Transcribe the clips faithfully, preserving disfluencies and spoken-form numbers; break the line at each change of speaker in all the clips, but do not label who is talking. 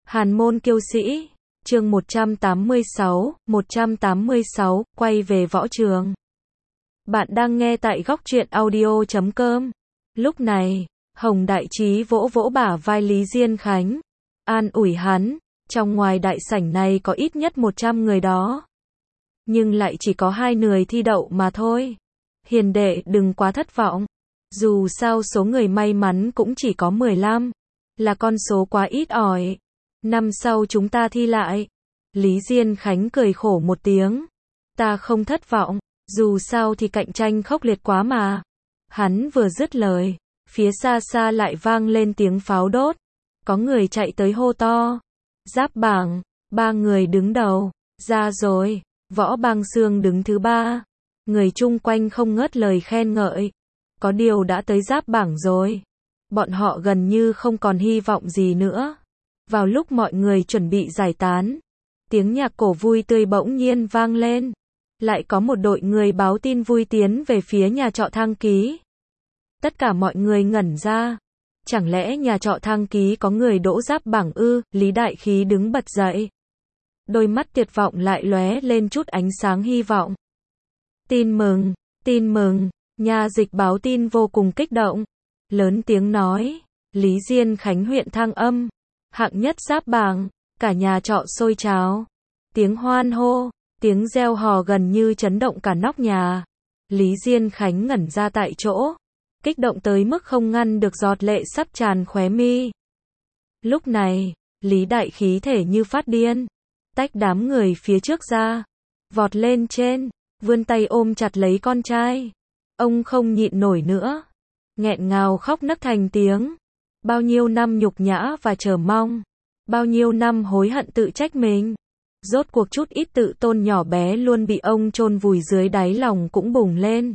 Hàn môn kiêu sĩ, chương một trăm tám mươi sáu, một trăm tám mươi sáu, quay về võ trường. Bạn đang nghe tại góc truyện audio chấm com. Lúc này, Hồng Đại Trí vỗ vỗ bả vai Lý Diên Khánh, an ủi hắn, trong ngoài đại sảnh này có ít nhất một trăm người đó. Nhưng lại chỉ có hai người thi đậu mà thôi. Hiền đệ đừng quá thất vọng. Dù sao số người may mắn cũng chỉ có mười lăm. Là con số quá ít ỏi. Năm sau chúng ta thi lại. Lý Diên Khánh cười khổ một tiếng. Ta không thất vọng. Dù sao thì cạnh tranh khốc liệt quá mà. Hắn vừa dứt lời. Phía xa xa lại vang lên tiếng pháo đốt. Có người chạy tới hô to. Giáp bảng. Ba người đứng đầu. Ra rồi. Võ Bang Xương đứng thứ ba. Người chung quanh không ngớt lời khen ngợi. Có điều đã tới giáp bảng rồi. Bọn họ gần như không còn hy vọng gì nữa. Vào lúc mọi người chuẩn bị giải tán, tiếng nhạc cổ vui tươi bỗng nhiên vang lên. Lại có một đội người báo tin vui tiến về phía nhà trọ Thang Ký. Tất cả mọi người ngẩn ra. Chẳng lẽ nhà trọ Thang Ký có người đỗ giáp bảng ư? Lý Đại Khí đứng bật dậy. Đôi mắt tuyệt vọng lại lóe lên chút ánh sáng hy vọng. Tin mừng, tin mừng, nhà dịch báo tin vô cùng kích động. Lớn tiếng nói, Lý Diên Khánh huyện Thang Âm, hạng nhất giáp bảng, cả nhà trọ sôi trào. Tiếng hoan hô, tiếng reo hò gần như chấn động cả nóc nhà. Lý Diên Khánh ngẩn ra tại chỗ, kích động tới mức không ngăn được giọt lệ sắp tràn khóe mi. Lúc này, Lý Đại Khí thể như phát điên, tách đám người phía trước ra, vọt lên trên, vươn tay ôm chặt lấy con trai. Ông không nhịn nổi nữa, nghẹn ngào khóc nấc thành tiếng. Bao nhiêu năm nhục nhã và chờ mong, bao nhiêu năm hối hận tự trách mình, rốt cuộc chút ít tự tôn nhỏ bé luôn bị ông chôn vùi dưới đáy lòng cũng bùng lên.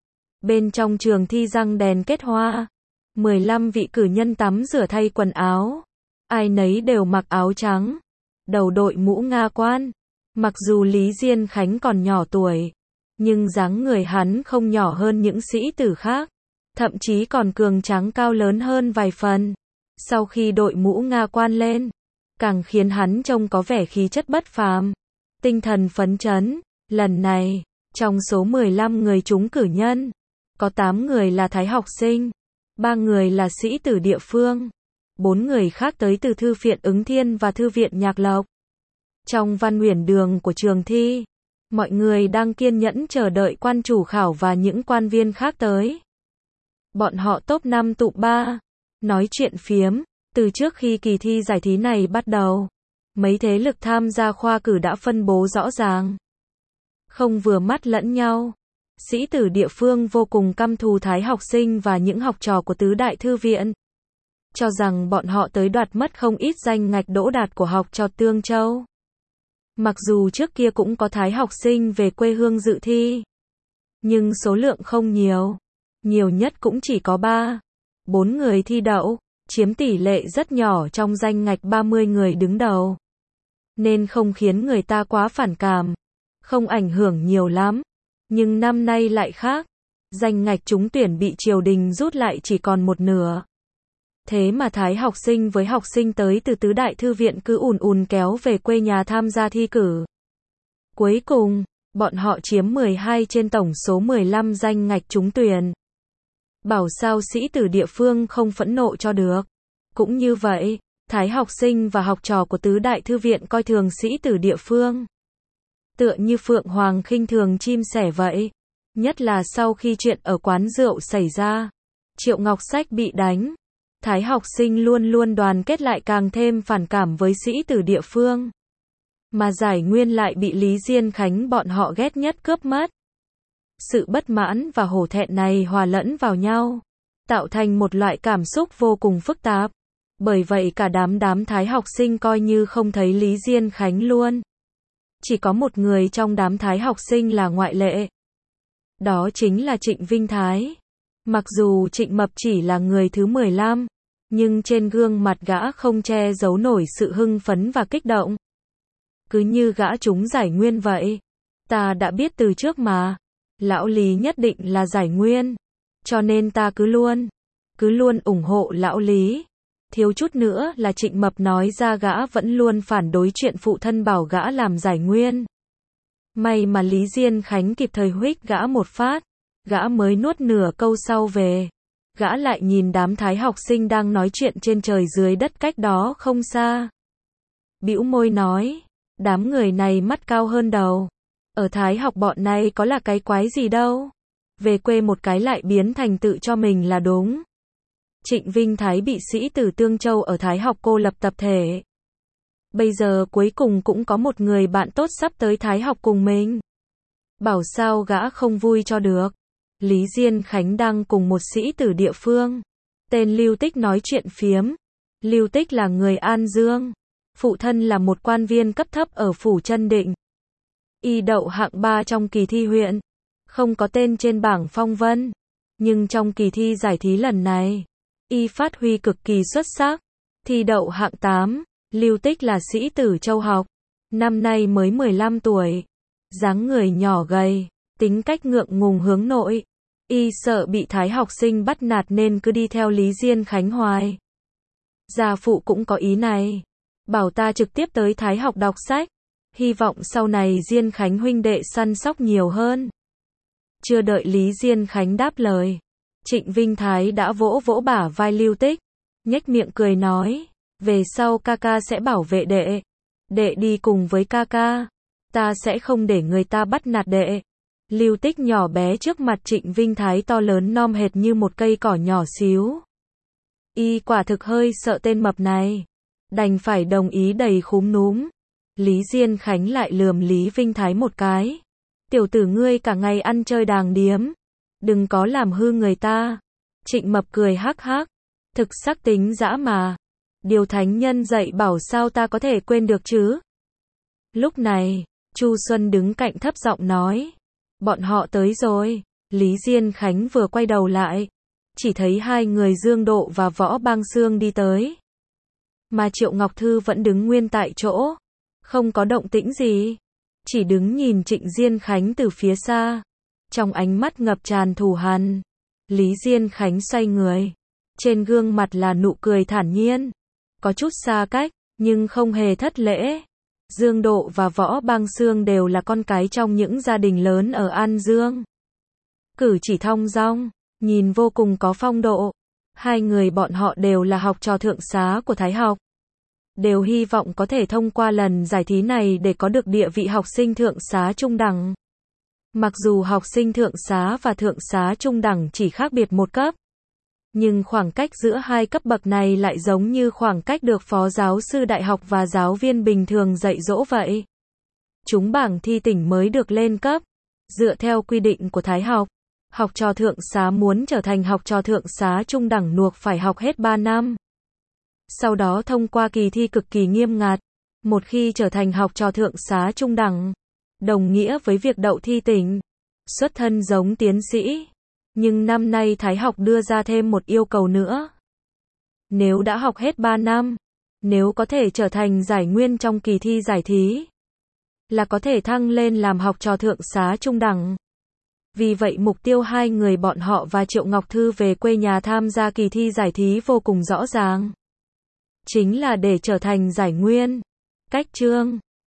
Bên trong trường thi răng đèn kết hoa, mười lăm vị cử nhân tắm rửa thay quần áo, ai nấy đều mặc áo trắng, đầu đội mũ Nga quan. Mặc dù Lý Diên Khánh còn nhỏ tuổi, nhưng dáng người hắn không nhỏ hơn những sĩ tử khác, thậm chí còn cường tráng cao lớn hơn vài phần. Sau khi đội mũ Nga quan lên, càng khiến hắn trông có vẻ khí chất bất phàm, tinh thần phấn chấn. Lần này, trong số mười lăm người trúng cử nhân, có tám người là thái học sinh, ba người là sĩ tử địa phương, bốn người khác tới từ thư viện Ứng Thiên và thư viện Nhạc Lộc. Trong văn uyển đường của trường thi, mọi người đang kiên nhẫn chờ đợi quan chủ khảo và những quan viên khác tới. Bọn họ top năm tụ ba, nói chuyện phiếm. Từ trước khi kỳ thi giải thí này bắt đầu, mấy thế lực tham gia khoa cử đã phân bố rõ ràng, không vừa mắt lẫn nhau. Sĩ tử địa phương vô cùng căm thù thái học sinh và những học trò của tứ đại thư viện, cho rằng bọn họ tới đoạt mất không ít danh ngạch đỗ đạt của học trò Tương Châu. Mặc dù trước kia cũng có thái học sinh về quê hương dự thi, nhưng số lượng không nhiều, nhiều nhất cũng chỉ có ba, bốn người thi đậu, chiếm tỷ lệ rất nhỏ trong danh ngạch ba mươi người đứng đầu, nên không khiến người ta quá phản cảm, không ảnh hưởng nhiều lắm. Nhưng năm nay lại khác, danh ngạch trúng tuyển bị triều đình rút lại chỉ còn một nửa. Thế mà thái học sinh với học sinh tới từ tứ đại thư viện cứ ùn ùn kéo về quê nhà tham gia thi cử. Cuối cùng, bọn họ chiếm mười hai trên tổng số mười lăm danh ngạch trúng tuyển. Bảo sao sĩ tử địa phương không phẫn nộ cho được. Cũng như vậy, thái học sinh và học trò của tứ đại thư viện coi thường sĩ tử địa phương. Tựa như phượng hoàng khinh thường chim sẻ vậy. Nhất là sau khi chuyện ở quán rượu xảy ra, Triệu Ngọc Sách bị đánh, thái học sinh luôn luôn đoàn kết lại càng thêm phản cảm với sĩ tử địa phương. Mà giải nguyên lại bị Lý Diên Khánh bọn họ ghét nhất cướp mất. Sự bất mãn và hổ thẹn này hòa lẫn vào nhau, tạo thành một loại cảm xúc vô cùng phức tạp. Bởi vậy cả đám đám thái học sinh coi như không thấy Lý Diên Khánh luôn. Chỉ có một người trong đám thái học sinh là ngoại lệ. Đó chính là Trịnh Vinh Thái. Mặc dù Trịnh Mập chỉ là người thứ mười lăm, nhưng trên gương mặt gã không che giấu nổi sự hưng phấn và kích động. Cứ như gã trúng giải nguyên vậy. Ta đã biết từ trước mà. Lão Lý nhất định là giải nguyên. Cho nên ta cứ luôn, cứ luôn ủng hộ lão Lý. Thiếu chút nữa là Trịnh Mập nói ra gã vẫn luôn phản đối chuyện phụ thân bảo gã làm giải nguyên. May mà Lý Diên Khánh kịp thời huých gã một phát, gã mới nuốt nửa câu sau về. Gã lại nhìn đám thái học sinh đang nói chuyện trên trời dưới đất cách đó không xa. Bĩu môi nói, đám người này mắt cao hơn đầu. Ở thái học bọn này có là cái quái gì đâu. Về quê một cái lại biến thành tự cho mình là đúng. Trịnh Vinh Thái bị sĩ tử Tương Châu ở thái học cô lập tập thể. Bây giờ cuối cùng cũng có một người bạn tốt sắp tới thái học cùng mình. Bảo sao gã không vui cho được. Lý Diên Khánh đang cùng một sĩ tử địa phương. Tên Lưu Tích nói chuyện phiếm. Lưu Tích là người An Dương. Phụ thân là một quan viên cấp thấp ở Phủ Trân Định. Y đậu hạng ba trong kỳ thi huyện. Không có tên trên bảng phong vân. Nhưng trong kỳ thi giải thí lần này, Y phát huy cực kỳ xuất sắc. Thi đậu hạng tám. Lưu Tích là sĩ tử Châu học. Năm nay mới mười lăm tuổi. Dáng người nhỏ gầy. Tính cách ngượng ngùng hướng nội. Y sợ bị thái học sinh bắt nạt nên cứ đi theo Lý Diên Khánh hoài. Gia phụ cũng có ý này. Bảo ta trực tiếp tới thái học đọc sách. Hy vọng sau này Diên Khánh huynh đệ săn sóc nhiều hơn. Chưa đợi Lý Diên Khánh đáp lời, Trịnh Vinh Thái đã vỗ vỗ bả vai Lưu Tích. Nhếch miệng cười nói. Về sau ca ca sẽ bảo vệ đệ. Đệ đi cùng với ca ca. Ta sẽ không để người ta bắt nạt đệ. Lưu Tích nhỏ bé trước mặt Trịnh Vinh Thái to lớn non hệt như một cây cỏ nhỏ xíu. Y quả thực hơi sợ tên mập này. Đành phải đồng ý đầy khúm núm. Lý Diên Khánh lại lườm Lý Vinh Thái một cái. Tiểu tử ngươi cả ngày ăn chơi đàng điếm. Đừng có làm hư người ta. Trịnh Mập cười hắc hắc. Thực sắc tính dã mà. Điều thánh nhân dạy bảo sao ta có thể quên được chứ. Lúc này, Chu Xuân đứng cạnh thấp giọng nói. Bọn họ tới rồi. Lý Diên Khánh vừa quay đầu lại. Chỉ thấy hai người Dương Độ và Võ Bang Xương đi tới. Mà Triệu Ngọc Thư vẫn đứng nguyên tại chỗ. Không có động tĩnh gì. Chỉ đứng nhìn Trịnh Diên Khánh từ phía xa. Trong ánh mắt ngập tràn thù hằn. Lý Diên Khánh xoay người. Trên gương mặt là nụ cười thản nhiên. Có chút xa cách, nhưng không hề thất lễ. Dương Độ và Võ Bang Xương đều là con cái trong những gia đình lớn ở An Dương. Cử chỉ thong dong, nhìn vô cùng có phong độ. Hai người bọn họ đều là học trò thượng xá của Thái học. Đều hy vọng có thể thông qua lần giải thí này để có được địa vị học sinh thượng xá trung đẳng. Mặc dù học sinh thượng xá và thượng xá trung đẳng chỉ khác biệt một cấp. Nhưng khoảng cách giữa hai cấp bậc này lại giống như khoảng cách được phó giáo sư đại học và giáo viên bình thường dạy dỗ vậy. Chúng bảng thi tỉnh mới được lên cấp. Dựa theo quy định của Thái học, học trò thượng xá muốn trở thành học trò thượng xá trung đẳng buộc phải học hết ba năm. Sau đó thông qua kỳ thi cực kỳ nghiêm ngặt. Một khi trở thành học trò thượng xá trung đẳng, đồng nghĩa với việc đậu thi tỉnh. Xuất thân giống tiến sĩ. Nhưng năm nay Thái học đưa ra thêm một yêu cầu nữa. Nếu đã học hết ba năm, nếu có thể trở thành giải nguyên trong kỳ thi giải thí, là có thể thăng lên làm học trò thượng xá trung đẳng. Vì vậy mục tiêu hai người bọn họ và Triệu Ngọc Thư về quê nhà tham gia kỳ thi giải thí vô cùng rõ ràng. Chính là để trở thành giải nguyên. Cách chương